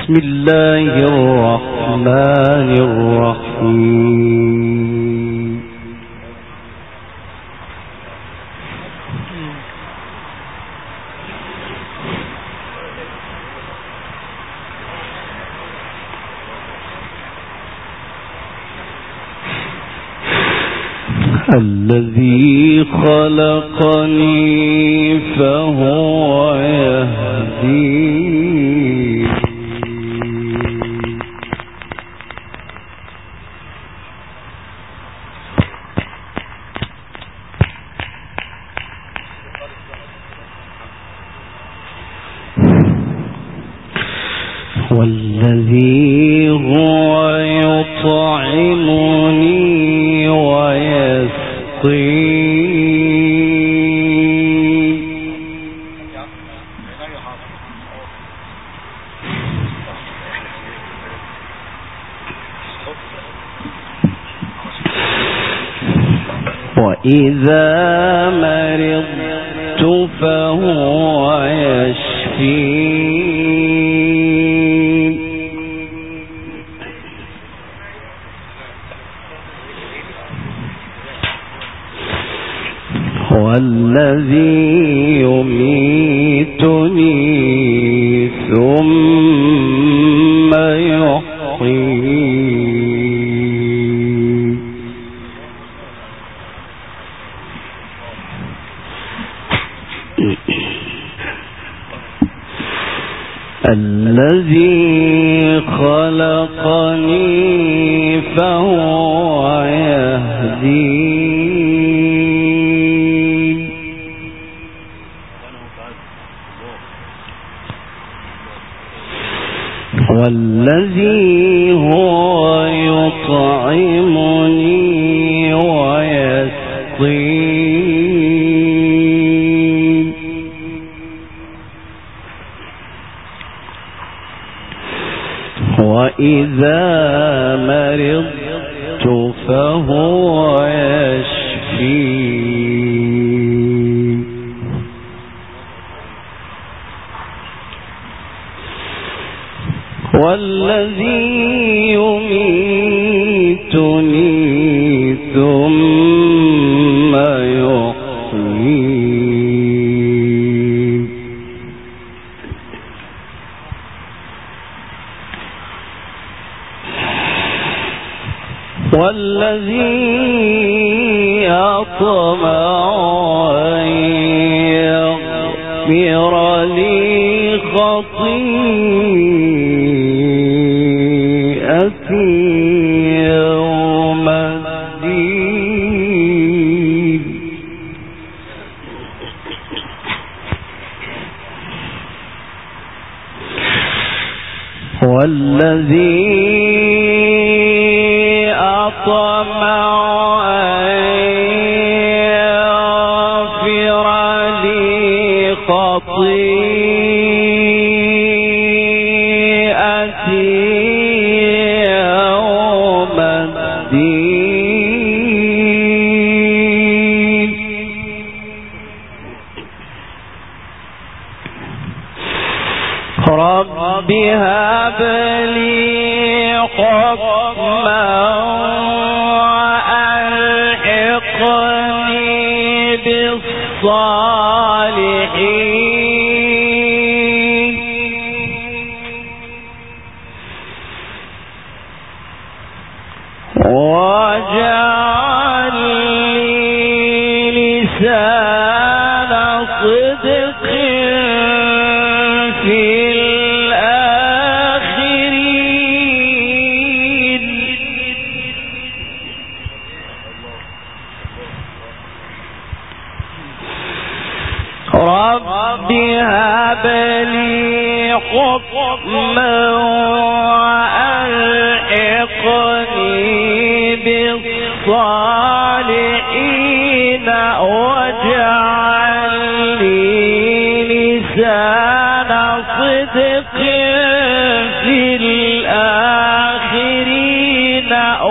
بسم الله الرحمن الرحيم. الذي خلقني فهو يهدين. والذي هو يطعمني ويسقين. وإذا مرضت فهو يشفين. والذي يميتني ثم يحيين. الذي خلقني فهو يهدين. والذي هو يطعمني ويسقين. وإذا مرضت فهو يشفين. والذي يميتني ثم يحيين. والذي أطمع أن يغفر لي خطيئتي يوم الدين. والذي أطمع أن يغفر لي خطيئتي يوم الدين. رب هب لي حكما وألحقني بالصالحين. واجعل لي لسان صدق في الآخرين. رب هب لي حكما وألحقني بالصالحين. واجعل لي لسان صدق في الآخرين.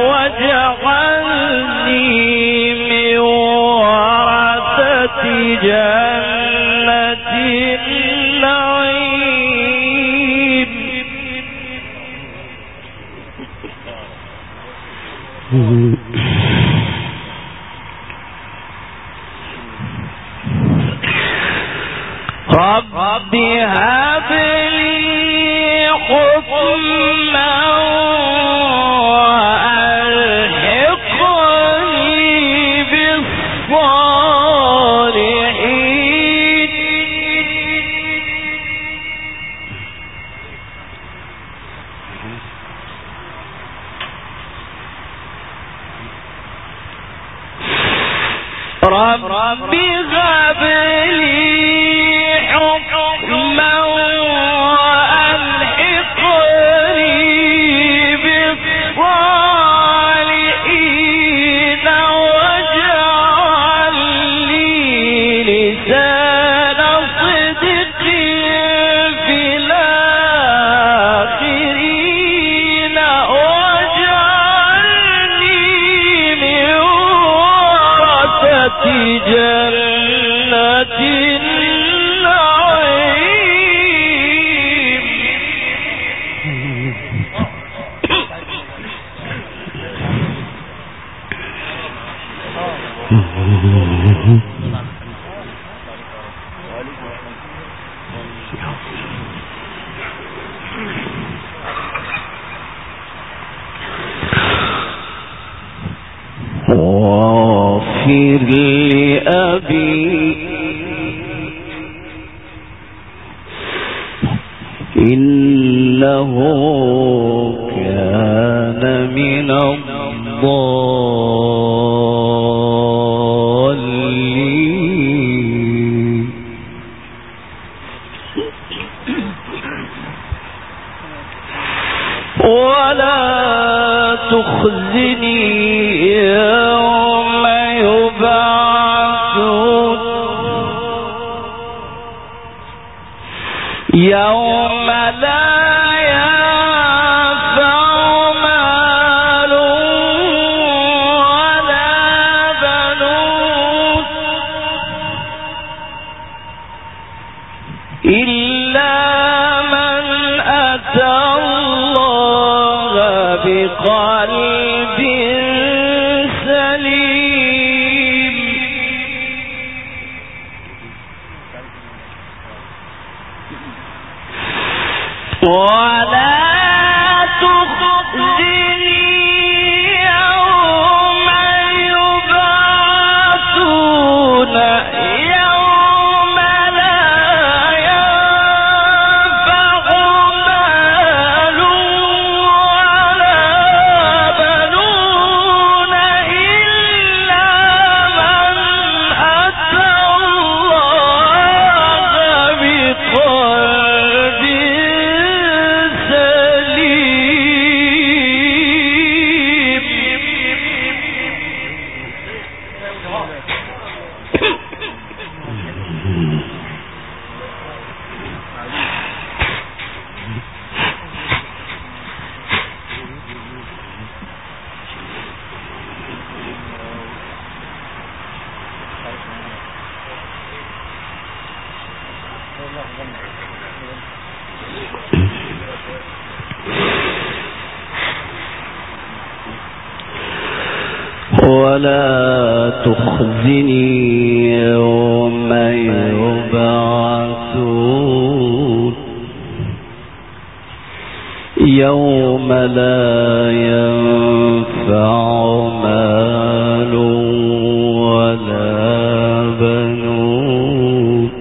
واجعلني من ورثة جنة النعيم. رب هب لي حكما وألحقني بالصالحين رب هب لي حكما وألحقني بالصالحين واجعل لي لسان صدق في الآخرين واجعلني من ورثة جنة واغفر لأبي إنه كان من الضالين ولا تخزني يوم يبعثون يوم لا ينفع مال ولا بنون إلا من أتى الله بقلب سليم ولا تخزني يوم يبعثون يوم لا ينفع مال ولا بنون إلا من أتى الله بقلب ولا تخزني يوم يبعثون يوم لا ينفع مال ولا بنون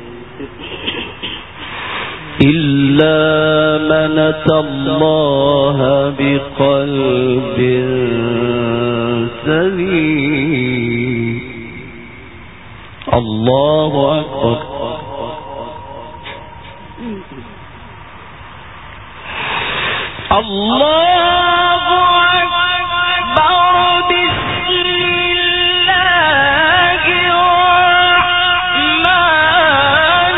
إلا من أتى الله بقلب سليم الله أكبر الله أكبر بسم الله الرحمن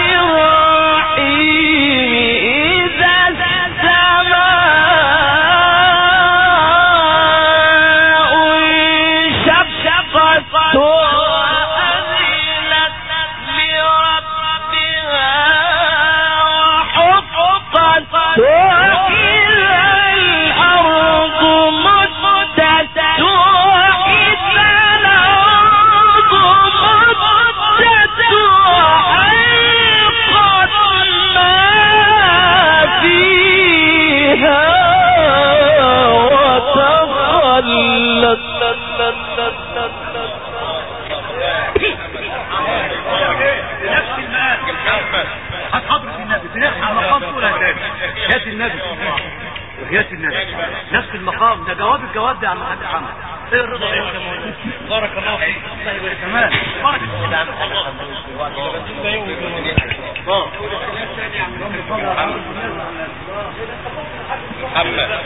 الرحيم إذا السماء انشقت وأذنت لربها وحقت وإذا الأرض النبي وحياة النبي نفس المقام ده. جواب الجواب ده يا عم حاج محمد. ايه الرضا يا بارك الله فيك. الله يبارك كمان. بارك محمد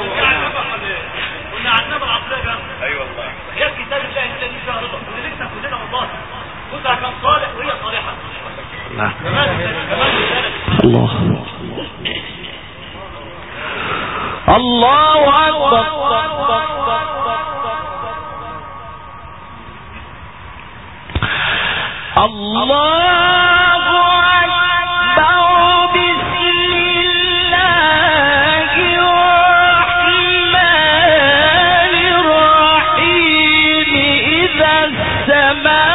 كنا عندنا بالعقليه. ايوه والله. هي كتاب الله الذي فيها رضا ولسه كلنا والله. كلها كان صالح وهي صالحه. الله الله أكبر. الله أكبر. بسم الله الرحمن الرحيم. إذا السماء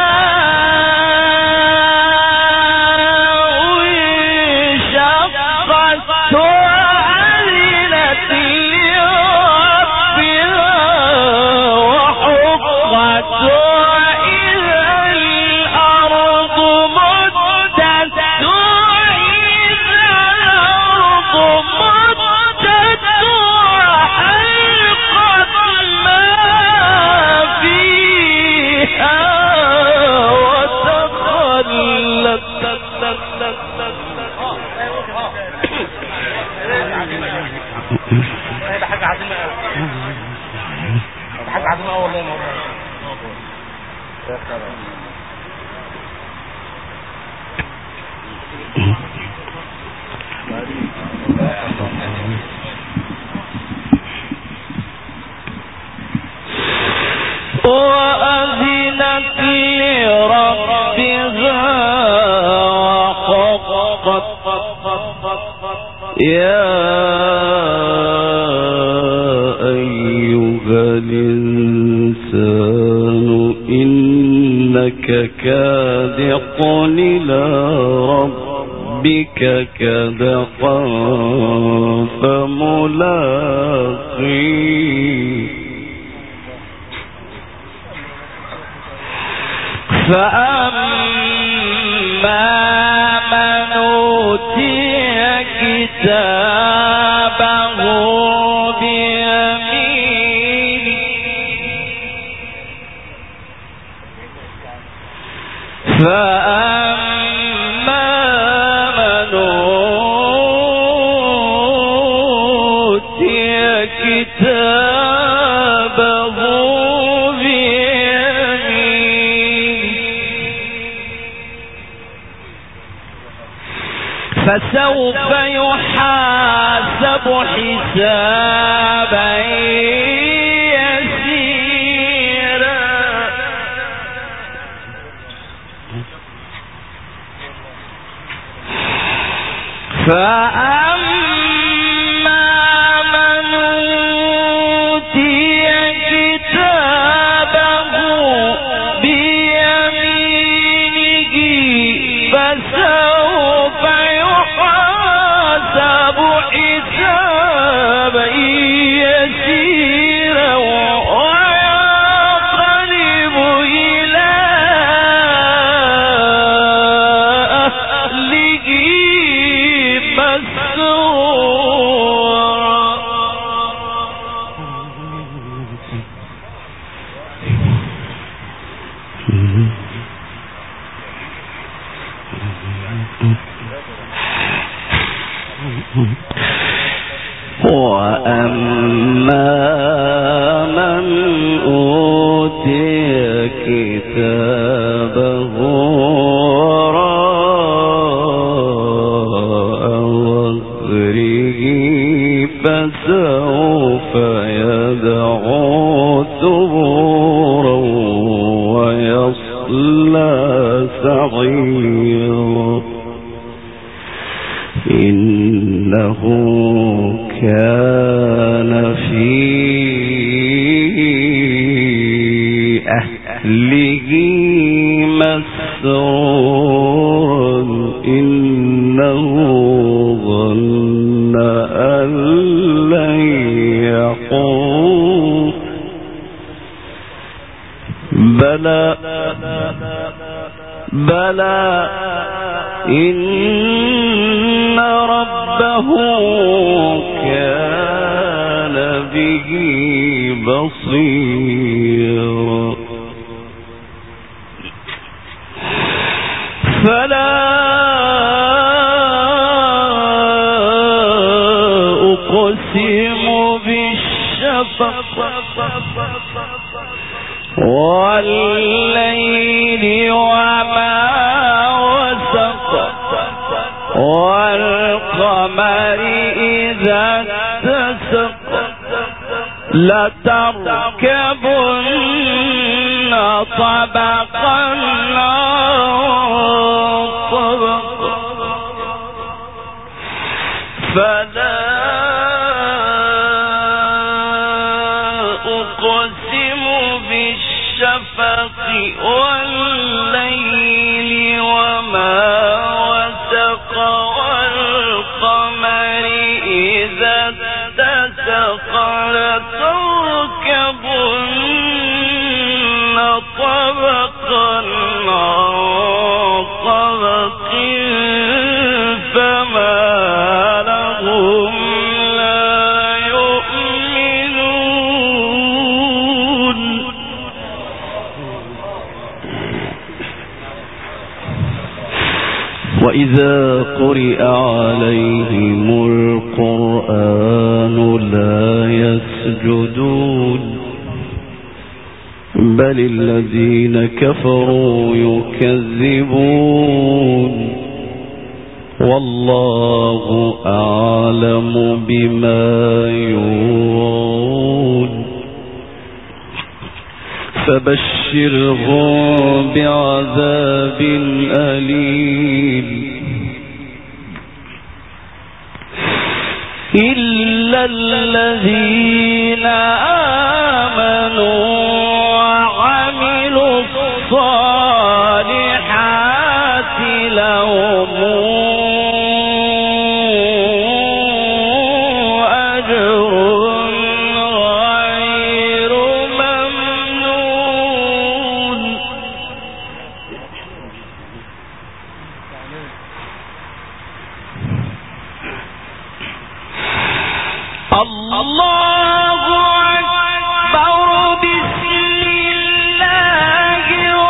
وأذنت لربها وحقت. يا أيها الإنسان إنك كادح إلى ربك كدحا فملاقيه. فأما من أوتي كتابه بيمينه فأما من أوتي كتابه فسوف يحاسب حسابا يسيرا. فأما من أوتي كتابه بيمينه فسوف يحاسب حسابا يسيرا وينقلب إلى أهله مسرورا. وأما من أوتي كتابه وراء ظهره فسوف يدعو ثبورا ويصلى سعيرا. إنه كان في أهله مسرورا. إنه ظن أن لن يحور. بلى إن ربه كان به بصيرا فلا أقسم بالشفق والليل وما وسق والقمر إذا اتسق لتركبن طبقا عن طبق فلا أقسم بالشفق والليل وما وسق والقمر إذا اتسق لتركبن طبقا عن طبق فما لهم لا يؤمنون وإذا قرئ عليهم القرآن لا يسجدون بل الذين كفروا يكذبون والله أعلم بما يوعون فبشرهم بعذاب أليم إلا الذين آمنوا وعملوا الصالحات لهم أجر غير ممنون الله أكبر بسم الله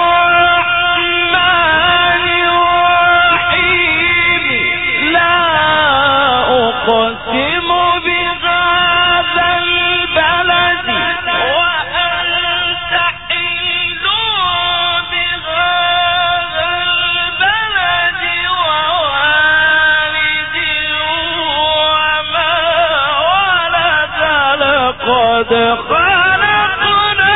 الرحمن الرحيم لا أقسم بهذا البلد وأنت حل بهذا البلد ووالد وما ولد لقد خلقنا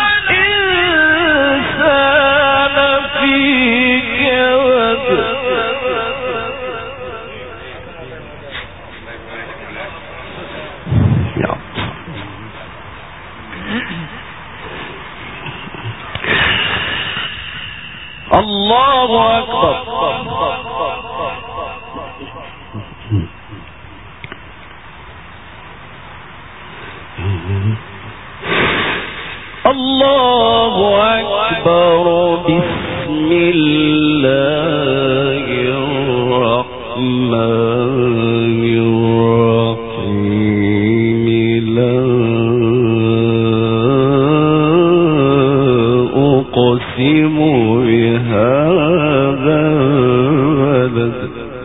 الإنسان في كبد الله أكبر الله أكبر بسم الله الرحمن الرحيم لا أقسم بهذا البلد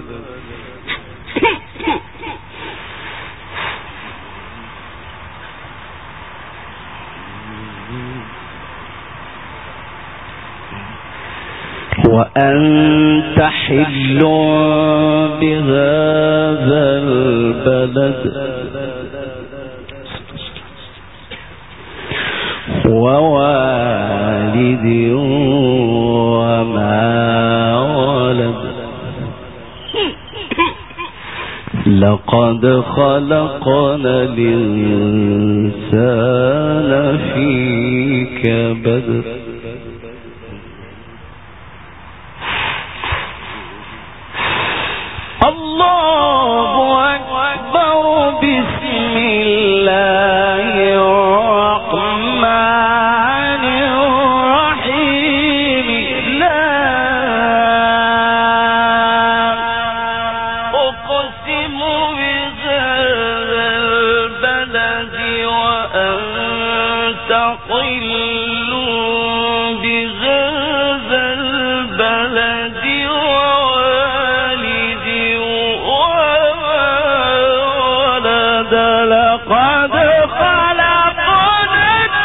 وأنت حل بهذا البلد ووالد وما ولد لقد خلقنا الإنسان في كبد الله أكبر بسم الله الرحمن الرحيم لا مستقل بهذا البلد ووالد وما ولد لقد خلقنا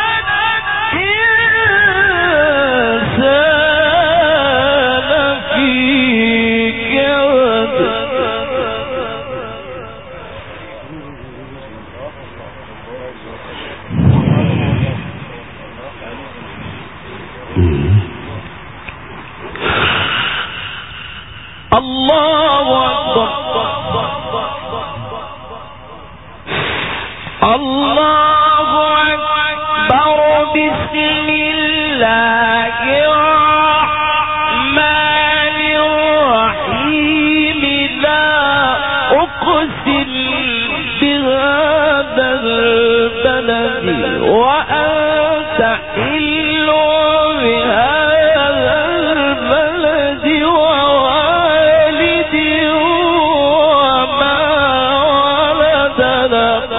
الإنسان في كبد الله أكبر الله أكبر بسم الله الرحمن الرحيم لا أقسم بهذا البلد وأنت حل بهذا البلد ووالد وما ولد لقد